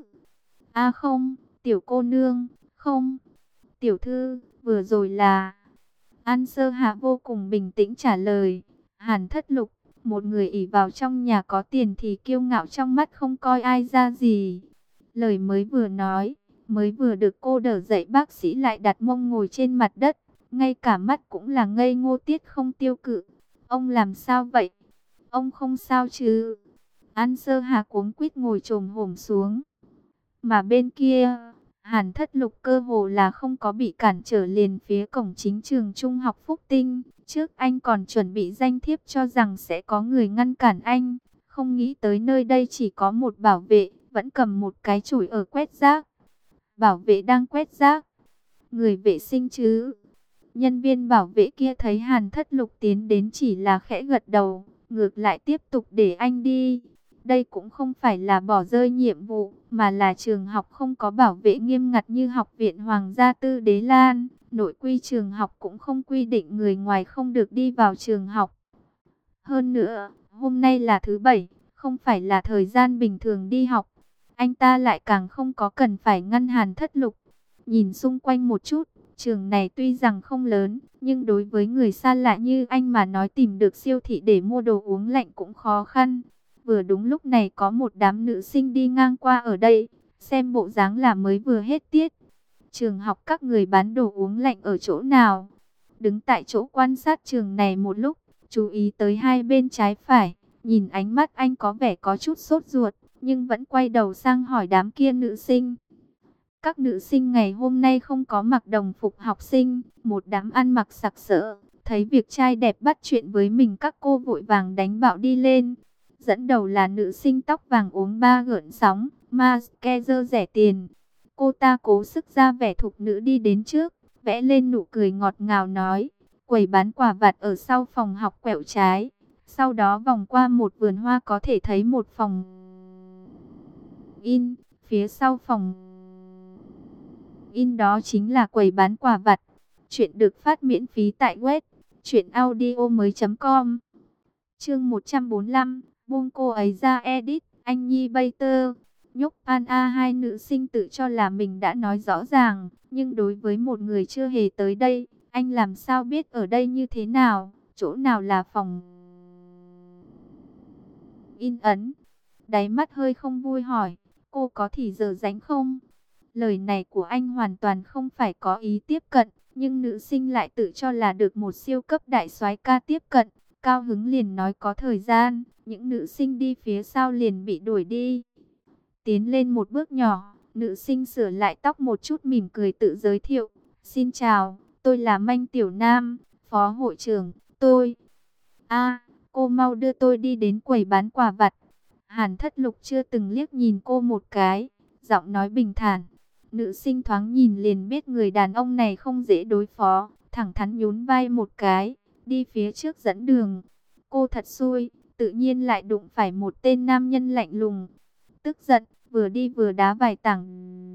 A không, tiểu cô nương, không. Tiểu thư, vừa rồi là... An Sơ Hạ vô cùng bình tĩnh trả lời. Hàn Thất Lục, một người ỷ vào trong nhà có tiền thì kiêu ngạo trong mắt không coi ai ra gì. Lời mới vừa nói, mới vừa được cô đỡ dậy bác sĩ lại đặt mông ngồi trên mặt đất. Ngay cả mắt cũng là ngây ngô tiết không tiêu cự. Ông làm sao vậy? Ông không sao chứ? An Sơ Hà cuống quýt ngồi chồm hổm xuống. Mà bên kia, Hàn Thất Lục cơ hồ là không có bị cản trở liền phía cổng chính trường trung học Phúc Tinh. Trước anh còn chuẩn bị danh thiếp cho rằng sẽ có người ngăn cản anh. Không nghĩ tới nơi đây chỉ có một bảo vệ, vẫn cầm một cái chổi ở quét rác. Bảo vệ đang quét rác. Người vệ sinh chứ? Nhân viên bảo vệ kia thấy Hàn Thất Lục tiến đến chỉ là khẽ gật đầu, ngược lại tiếp tục để anh đi. Đây cũng không phải là bỏ rơi nhiệm vụ, mà là trường học không có bảo vệ nghiêm ngặt như Học viện Hoàng gia Tư Đế Lan. Nội quy trường học cũng không quy định người ngoài không được đi vào trường học. Hơn nữa, hôm nay là thứ Bảy, không phải là thời gian bình thường đi học. Anh ta lại càng không có cần phải ngăn Hàn Thất Lục. Nhìn xung quanh một chút, trường này tuy rằng không lớn, nhưng đối với người xa lạ như anh mà nói tìm được siêu thị để mua đồ uống lạnh cũng khó khăn. Vừa đúng lúc này có một đám nữ sinh đi ngang qua ở đây, xem bộ dáng là mới vừa hết tiết. Trường học các người bán đồ uống lạnh ở chỗ nào? Đứng tại chỗ quan sát trường này một lúc, chú ý tới hai bên trái phải, nhìn ánh mắt anh có vẻ có chút sốt ruột, nhưng vẫn quay đầu sang hỏi đám kia nữ sinh. Các nữ sinh ngày hôm nay không có mặc đồng phục học sinh, một đám ăn mặc sặc sỡ, thấy việc trai đẹp bắt chuyện với mình các cô vội vàng đánh bạo đi lên. Dẫn đầu là nữ sinh tóc vàng uống ba gợn sóng, mascara rẻ tiền. Cô ta cố sức ra vẻ thục nữ đi đến trước, vẽ lên nụ cười ngọt ngào nói, quầy bán quà vặt ở sau phòng học quẹo trái. Sau đó vòng qua một vườn hoa có thể thấy một phòng in. phía sau phòng in đó chính là quầy bán quà vặt. Chuyện được phát miễn phí tại web truyệnaudiomoi.com. Chương 145, buông cô ấy ra edit, anh Nhi Bater. Nhúc An A, hai nữ sinh tự cho là mình đã nói rõ ràng, nhưng đối với một người chưa hề tới đây, anh làm sao biết ở đây như thế nào, chỗ nào là phòng in ấn. Đáy mắt hơi không vui hỏi, cô có thì giờ rảnh không? Lời này của anh hoàn toàn không phải có ý tiếp cận, nhưng nữ sinh lại tự cho là được một siêu cấp đại soái ca tiếp cận, cao hứng liền nói có thời gian. Những nữ sinh đi phía sau liền bị đuổi đi. Tiến lên một bước nhỏ, nữ sinh sửa lại tóc một chút mỉm cười tự giới thiệu. Xin chào, tôi là Manh Tiểu Nam, phó hội trưởng, tôi. Cô mau đưa tôi đi đến quầy bán quà vặt. Hàn Thất Lục chưa từng liếc nhìn cô một cái, giọng nói bình thản. Nữ sinh thoáng nhìn liền biết người đàn ông này không dễ đối phó, thẳng thắn nhún vai một cái, đi phía trước dẫn đường. Cô thật xui, tự nhiên lại đụng phải một tên nam nhân lạnh lùng. Tức giận, vừa đi vừa đá vài tảng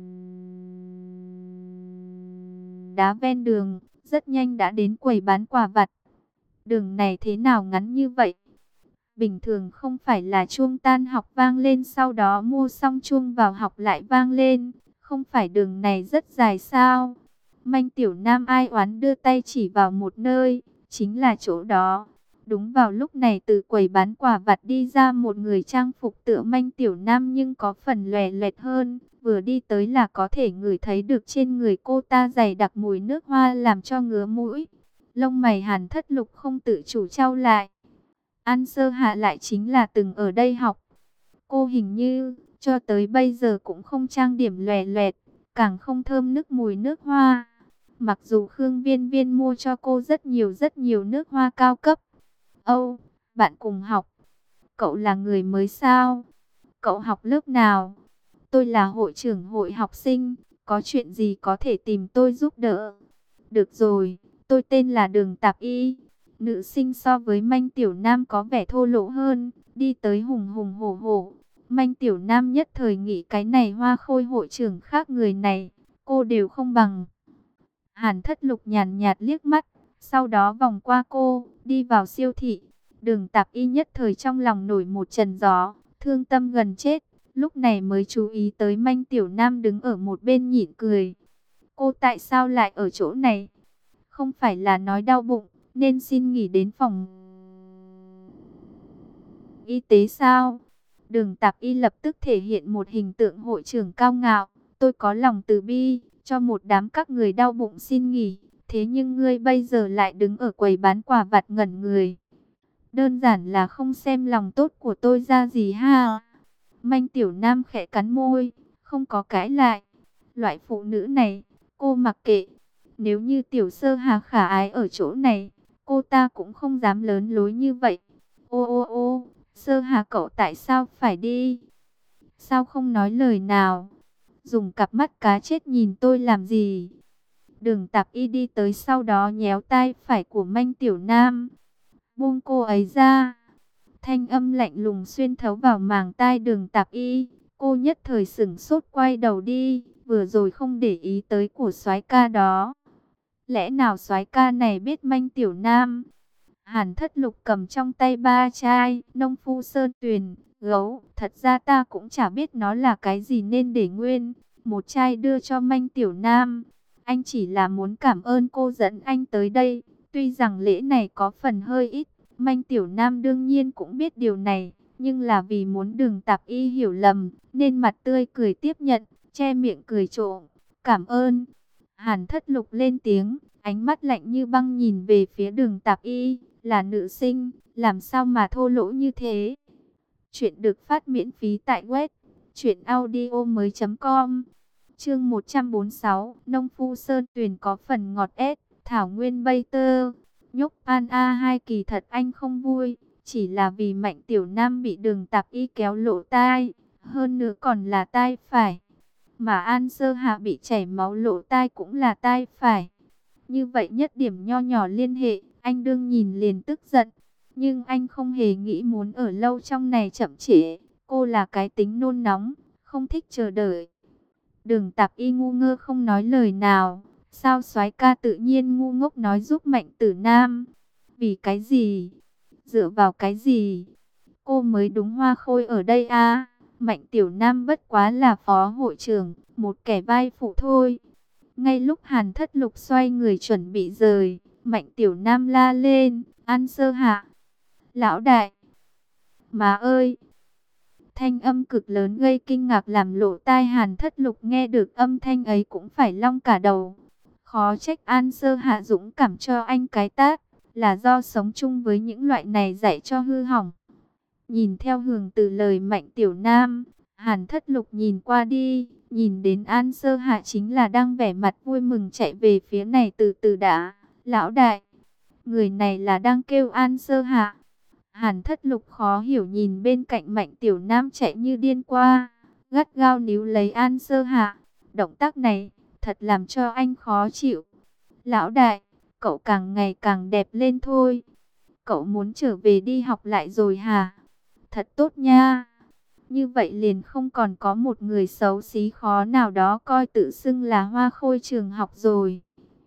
đá ven đường, rất nhanh đã đến quầy bán quà vặt. Đường này thế nào ngắn như vậy? Bình thường không phải là chuông tan học vang lên sau đó mua xong chuông vào học lại vang lên, không phải đường này rất dài sao? Manh Tiểu Nam ai oán đưa tay chỉ vào một nơi, chính là chỗ đó. Đúng vào lúc này từ quầy bán quà vặt đi ra một người trang phục tựa Manh Tiểu Nam nhưng có phần lòe loẹt hơn. Vừa đi tới là có thể ngửi thấy được trên người cô ta dày đặc mùi nước hoa làm cho ngứa mũi. Lông mày Hàn Thất Lục không tự chủ chau lại. An Sơ Hạ lại chính là từng ở đây học. Cô hình như cho tới bây giờ cũng không trang điểm lòe loẹt, càng không thơm nức mùi nước hoa. Mặc dù Khương Viên Viên mua cho cô rất nhiều nước hoa cao cấp. Âu, bạn cùng học. Cậu là người mới sao? Cậu học lớp nào? Tôi là hội trưởng hội học sinh, có chuyện gì có thể tìm tôi giúp đỡ. Được rồi, tôi tên là Đường Tạp Y. Nữ sinh so với Manh Tiểu Nam có vẻ thô lỗ hơn, đi tới hùng hùng hổ hổ. Manh Tiểu Nam nhất thời nghĩ cái này hoa khôi hội trưởng khác người này, cô đều không bằng. Hàn Thất Lục nhàn nhạt liếc mắt, sau đó vòng qua cô, đi vào siêu thị. Đường Tạp Y nhất thời trong lòng nổi một trận gió, thương tâm gần chết, lúc này mới chú ý tới Manh Tiểu Nam đứng ở một bên nhịn cười. Cô tại sao lại ở chỗ này? Không phải là nói đau bụng, nên xin nghỉ đến phòng y tế sao? Đường Tạp Y lập tức thể hiện một hình tượng hội trưởng cao ngạo. Tôi có lòng từ bi, cho một đám các người đau bụng xin nghỉ. Thế nhưng ngươi bây giờ lại đứng ở quầy bán quà vặt ngẩn người. Đơn giản là không xem lòng tốt của tôi ra gì ha. Manh Tiểu Nam khẽ cắn môi, không có cãi lại. Loại phụ nữ này, cô mặc kệ. Nếu như Tiểu Sơ Hà khả ái ở chỗ này, cô ta cũng không dám lớn lối như vậy. Ô ô ô, Sơ Hà cậu tại sao phải đi? Sao không nói lời nào? Dùng cặp mắt cá chết nhìn tôi làm gì? Đường Tạp Y đi tới sau đó nhéo tai phải của Manh Tiểu Nam. Buông cô ấy ra. Thanh âm lạnh lùng xuyên thấu vào màng tai Đường Tạp Y. Cô nhất thời sửng sốt quay đầu đi. Vừa rồi không để ý tới của soái ca đó. Lẽ nào soái ca này biết Manh Tiểu Nam? Hàn Thất Lục cầm trong tay ba chai nông phu sơn tuyền, gấu. Thật ra ta cũng chả biết nó là cái gì nên để nguyên. Một chai đưa cho Manh Tiểu Nam. Anh chỉ là muốn cảm ơn cô dẫn anh tới đây. Tuy rằng lễ này có phần hơi ít, Manh Tiểu Nam đương nhiên cũng biết điều này. Nhưng là vì muốn Đường Tạp Y hiểu lầm, nên mặt tươi cười tiếp nhận, che miệng cười trộm. Cảm ơn. Hàn Thất Lục lên tiếng, ánh mắt lạnh như băng nhìn về phía Đường Tạp Y. Là nữ sinh, làm sao mà thô lỗ như thế? Chuyện được phát miễn phí tại web truyệnaudiomoi.com. Chương 146, nông phu sơn tuyền có phần ngọt ép, thảo nguyên bay tơ. Nhúc An A hai kỳ thật anh không vui, chỉ là vì Mạnh Tiểu Nam bị Đường Tạp Y kéo lỗ tai, hơn nữa còn là tai phải. Mà An Sơ Hạ bị chảy máu lỗ tai cũng là tai phải. Như vậy nhất điểm nho nhỏ liên hệ, anh đương nhìn liền tức giận. Nhưng anh không hề nghĩ muốn ở lâu trong này chậm trễ. Cô là cái tính nôn nóng, không thích chờ đợi. Đường Tạp Y ngu ngơ không nói lời nào. Sao soái ca tự nhiên ngu ngốc nói giúp Mạnh Tử Nam? Vì cái gì? Dựa vào cái gì? Cô mới đúng hoa khôi ở đây à? Mạnh Tiểu Nam bất quá là phó hội trưởng, một kẻ vai phụ thôi. Ngay lúc Hàn Thất Lục xoay người chuẩn bị rời, Mạnh Tiểu Nam la lên, An Sơ Hạ. Lão đại! Má ơi! Thanh âm cực lớn gây kinh ngạc làm lỗ tai Hàn Thất Lục nghe được âm thanh ấy cũng phải long cả đầu. Khó trách An Sơ Hạ dũng cảm cho anh cái tát, là do sống chung với những loại này dạy cho hư hỏng. Nhìn theo hướng từ lời Mạnh Tiểu Nam, Hàn Thất Lục nhìn qua đi, nhìn đến An Sơ Hạ chính là đang vẻ mặt vui mừng chạy về phía này từ từ đã. Lão đại, người này là đang kêu An Sơ Hạ. Hàn Thất Lục khó hiểu nhìn bên cạnh Mạnh Tiểu Nam chạy như điên qua, gắt gao níu lấy An Sơ Hạ. Động tác này thật làm cho anh khó chịu. Lão đại, cậu càng ngày càng đẹp lên thôi. Cậu muốn trở về đi học lại rồi hả? Thật tốt nha. Như vậy liền không còn có một người xấu xí khó nào đó coi tự xưng là hoa khôi trường học rồi.